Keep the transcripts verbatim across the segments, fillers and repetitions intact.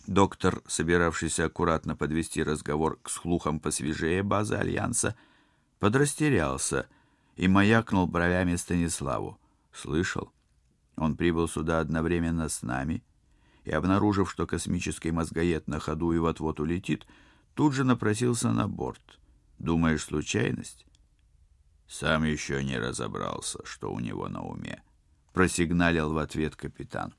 Доктор, собиравшийся аккуратно подвести разговор к слухам посвежее базы Альянса, подрастерялся и маякнул бровями Станиславу. «Слышал? Он прибыл сюда одновременно с нами и, обнаружив, что космический мозгоед на ходу и вот-вот улетит, тут же напросился на борт. Думаешь, случайность?» «Сам еще не разобрался, что у него на уме», — просигналил в ответ капитан.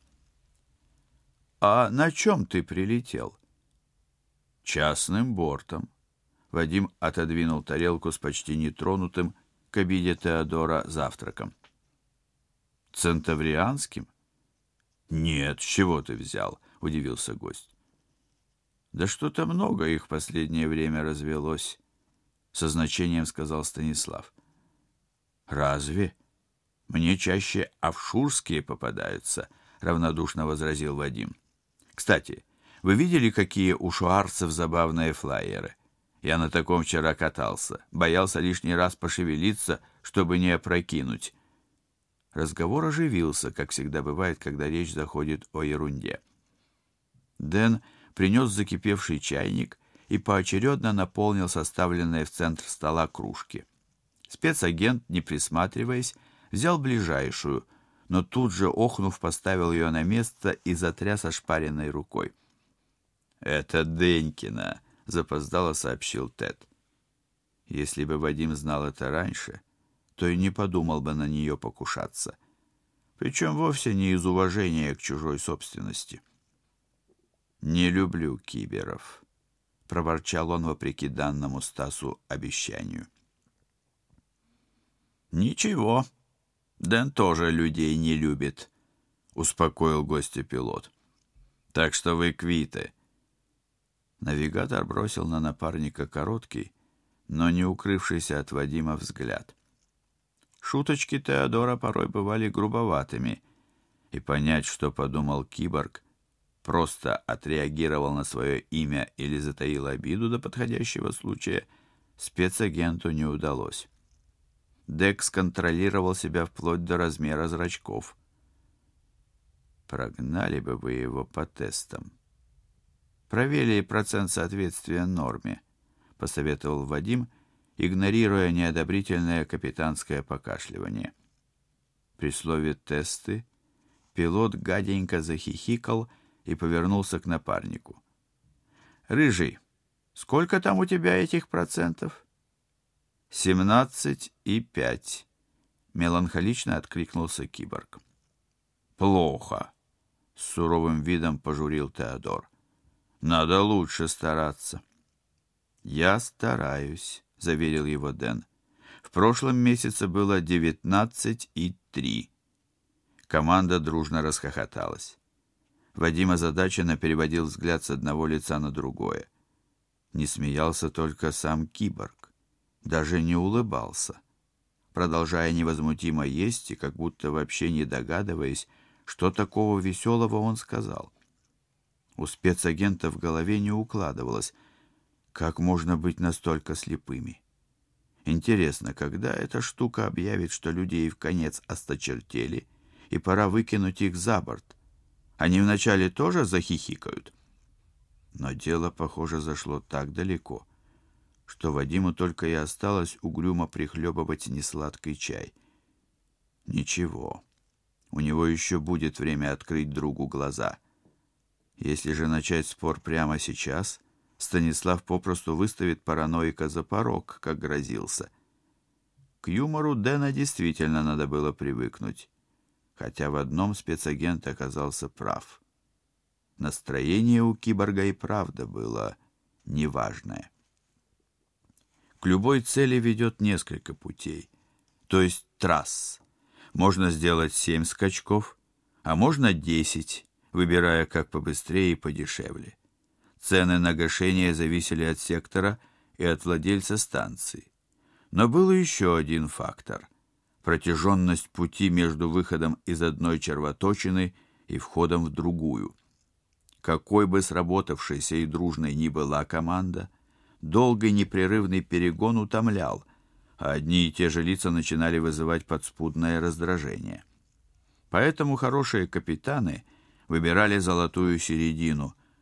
«А на чем ты прилетел?» «Частным бортом». Вадим отодвинул тарелку с почти нетронутым к обеде Теодора завтраком. «Центаврианским?» «Нет, с чего ты взял?» — удивился гость. «Да что-то много их в последнее время развелось», — со значением сказал Станислав. «Разве? Мне чаще офшурские попадаются», — равнодушно возразил Вадим. «Кстати, вы видели, какие у шуарцев забавные флайеры? Я на таком вчера катался, боялся лишний раз пошевелиться, чтобы не опрокинуть». Разговор оживился, как всегда бывает, когда речь заходит о ерунде. Дэн принес закипевший чайник и поочередно наполнил составленные в центр стола кружки. Спецагент, не присматриваясь, взял ближайшую, но тут же, охнув, поставил ее на место и затряс ошпаренной рукой. «Это Денькина», — запоздало сообщил Тед. Если бы Вадим знал это раньше, то и не подумал бы на нее покушаться. Причем вовсе не из уважения к чужой собственности. «Не люблю киберов», — проворчал он вопреки данному Стасу обещанию. «Ничего, Дэн тоже людей не любит», — успокоил гостя пилот. «Так что вы квиты». Навигатор бросил на напарника короткий, но не укрывшийся от Вадима взгляд. Шуточки Теодора порой бывали грубоватыми, и понять, что подумал киборг, просто отреагировал на свое имя или затаил обиду до подходящего случая, спецагенту не удалось. Декс контролировал себя вплоть до размера зрачков. Прогнали бы вы его по тестам. Проверили процент соответствия норме, посоветовал Вадим, игнорируя неодобрительное капитанское покашливание. При слове «тесты» пилот гаденько захихикал и повернулся к напарнику. «Рыжий, сколько там у тебя этих процентов?» «Семнадцать и пять», — меланхолично откликнулся киборг. «Плохо», — с суровым видом пожурил Теодор. «Надо лучше стараться». «Я стараюсь», — заверил его Дэн. «В прошлом месяце было девятнадцать и три». Команда дружно расхохоталась. Вадим озадаченно переводил взгляд с одного лица на другое. Не смеялся только сам киборг. Даже не улыбался, продолжая невозмутимо есть и как будто вообще не догадываясь, что такого веселого он сказал. У спецагента в голове не укладывалось, как можно быть настолько слепыми. Интересно, когда эта штука объявит, что людей вконец осточертели, и пора выкинуть их за борт? Они вначале тоже захихикают? Но дело, похоже, зашло так далеко, что Вадиму только и осталось угрюмо прихлебывать несладкий чай. Ничего, у него еще будет время открыть другу глаза. Если же начать спор прямо сейчас, Станислав попросту выставит параноика за порог, как грозился. К юмору Дэна действительно надо было привыкнуть, хотя в одном спецагент оказался прав. Настроение у киборга и правда было неважное. К любой цели ведет несколько путей, то есть трасс. Можно сделать семь скачков, а можно десять, выбирая как побыстрее и подешевле. Цены на гашение зависели от сектора и от владельца станции. Но был еще один фактор – протяженность пути между выходом из одной червоточины и входом в другую. Какой бы сработавшейся и дружной ни была команда, долгий непрерывный перегон утомлял, а одни и те же лица начинали вызывать подспудное раздражение. Поэтому хорошие капитаны выбирали золотую середину,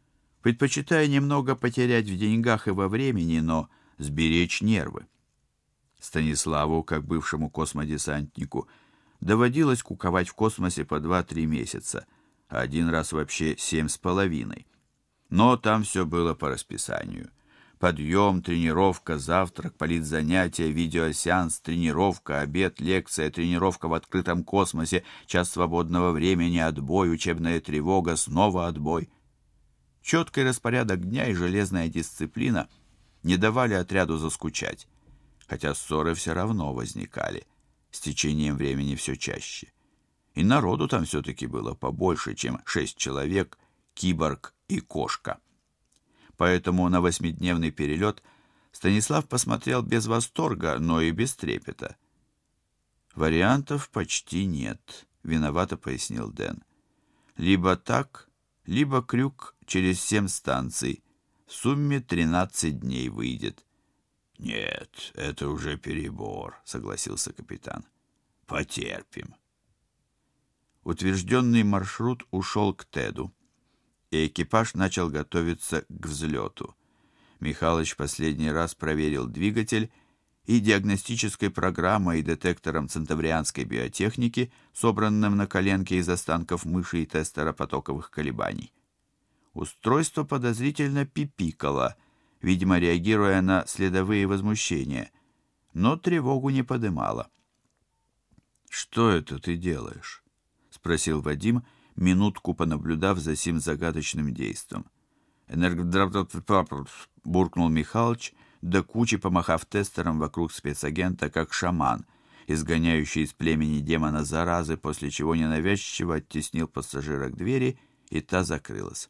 предпочитая немного потерять в деньгах и во времени, но сберечь нервы. Станиславу, как бывшему космодесантнику, доводилось куковать в космосе по два-три месяца, а один раз вообще семь с половиной. Но там все было по расписанию. Подъем, тренировка, завтрак, политзанятия, видеосеанс, тренировка, обед, лекция, тренировка в открытом космосе, час свободного времени, отбой, учебная тревога, снова отбой. Четкий распорядок дня и железная дисциплина не давали отряду заскучать, хотя ссоры все равно возникали, с течением времени все чаще. И народу там все-таки было побольше, чем шесть человек, киборг и кошка. Поэтому на восьмидневный перелет Станислав посмотрел без восторга, но и без трепета. «Вариантов почти нет», — виновато пояснил Дэн. «Либо так, либо крюк через семь станций. В сумме тринадцать дней выйдет». «Нет, это уже перебор», — согласился капитан. «Потерпим». Утвержденный маршрут ушел к Теду, и экипаж начал готовиться к взлету. Михалыч последний раз проверил двигатель, и диагностической программой и детектором центаврианской биотехники, собранным на коленке из останков мыши и тестера потоковых колебаний. Устройство подозрительно пипикало, видимо, реагируя на следовые возмущения, но тревогу не подымало. «Что это ты делаешь?» — спросил Вадим, минутку понаблюдав за сим загадочным действом. «Энергодрапт...» — буркнул Михалыч, до кучи помахав тестером вокруг спецагента, как шаман, изгоняющий из племени демона заразы, после чего ненавязчиво оттеснил пассажира к двери, и та закрылась.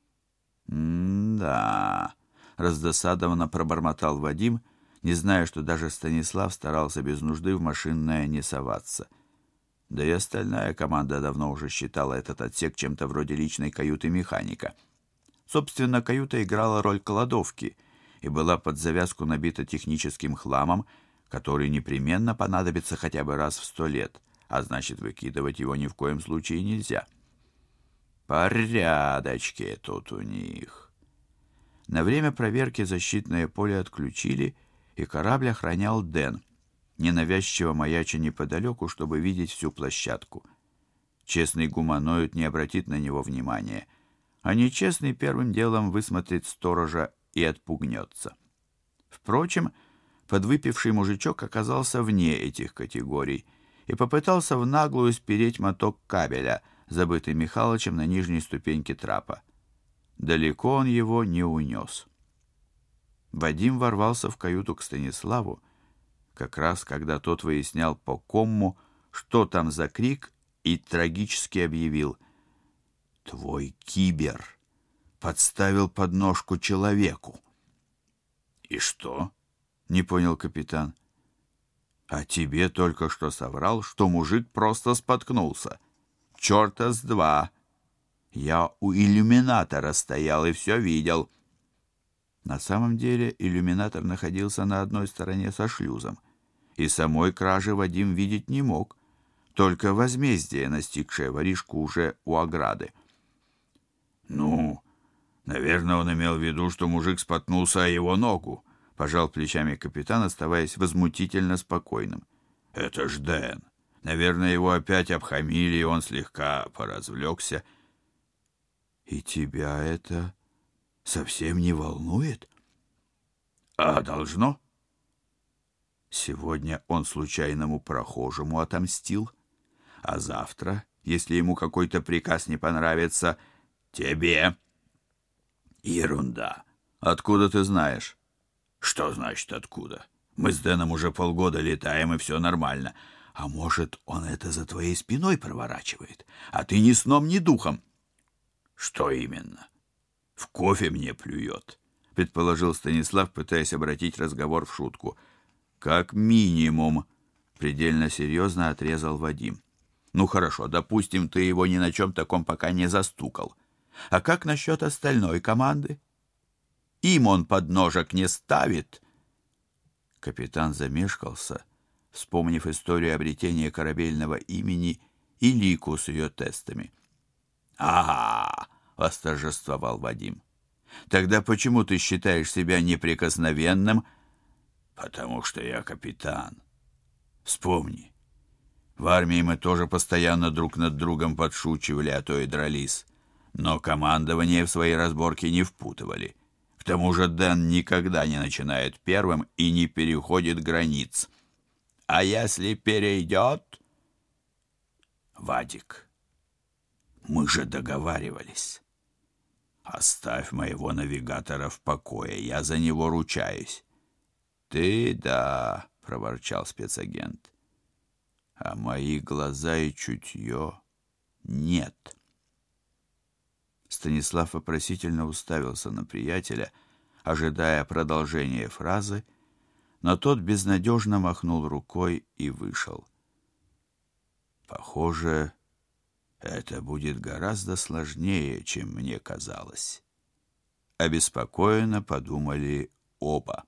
«М-да...» — раздосадованно пробормотал Вадим, не зная, что даже Станислав старался без нужды в машинное не соваться. Да и остальная команда давно уже считала этот отсек чем-то вроде личной каюты механика. Собственно, каюта играла роль кладовки и была под завязку набита техническим хламом, который непременно понадобится хотя бы раз в сто лет, а значит, выкидывать его ни в коем случае нельзя. Порядочки тут у них. На время проверки защитное поле отключили, и корабль охранял Дэн, ненавязчиво маяча неподалеку, чтобы видеть всю площадку. Честный гуманоид не обратит на него внимания, а нечестный первым делом высмотрит сторожа и отпугнется. Впрочем, подвыпивший мужичок оказался вне этих категорий и попытался в наглую спереть моток кабеля, забытый Михалычем на нижней ступеньке трапа. Далеко он его не унес. Вадим ворвался в каюту к Станиславу, как раз когда тот выяснял по комму, что там за крик, и трагически объявил: «Твой кибер подставил подножку человеку». «И что?» — не понял капитан. «А тебе только что соврал, что мужик просто споткнулся. Черта с два. Я у иллюминатора стоял и все видел». На самом деле иллюминатор находился на одной стороне со шлюзом, и самой кражи Вадим видеть не мог, только возмездие, настигшее воришку уже у ограды. «Ну, наверное, он имел в виду, что мужик споткнулся о его ногу», — пожал плечами капитан, оставаясь возмутительно спокойным. «Это ж Дэн. Наверное, его опять обхамили, и он слегка поразвлекся». «И тебя это совсем не волнует?» «А должно?» Сегодня он случайному прохожему отомстил, а завтра, если ему какой-то приказ не понравится, тебе. Ерунда. Откуда ты знаешь? Что значит откуда? Мы с Дэном уже полгода летаем, и все нормально. А может, он это за твоей спиной проворачивает, а ты ни сном, ни духом? Что именно? В кофе мне плюет, предположил Станислав, пытаясь обратить разговор в шутку. Как минимум, предельно серьезно отрезал Вадим. Ну хорошо, допустим, ты его ни на чем таком пока не застукал. А как насчет остальной команды? Им он подножек не ставит? Капитан замешкался, вспомнив историю обретения корабельного имени и Лику с ее тестами. «Ага!» — восторжествовал Вадим. Тогда почему ты считаешь себя неприкосновенным? Потому что я капитан. Вспомни. В армии мы тоже постоянно друг над другом подшучивали, а то и дрались. Но командование в свои разборки не впутывали. К тому же Дэн никогда не начинает первым и не переходит границ. А если перейдет? Вадик, мы же договаривались. Оставь моего навигатора в покое, я за него ручаюсь. Ты, да, проворчал спецагент. А мои глаза и чутье нет. Станислав вопросительно уставился на приятеля, ожидая продолжения фразы, но тот безнадежно махнул рукой и вышел. Похоже, это будет гораздо сложнее, чем мне казалось. Обеспокоенно подумали оба.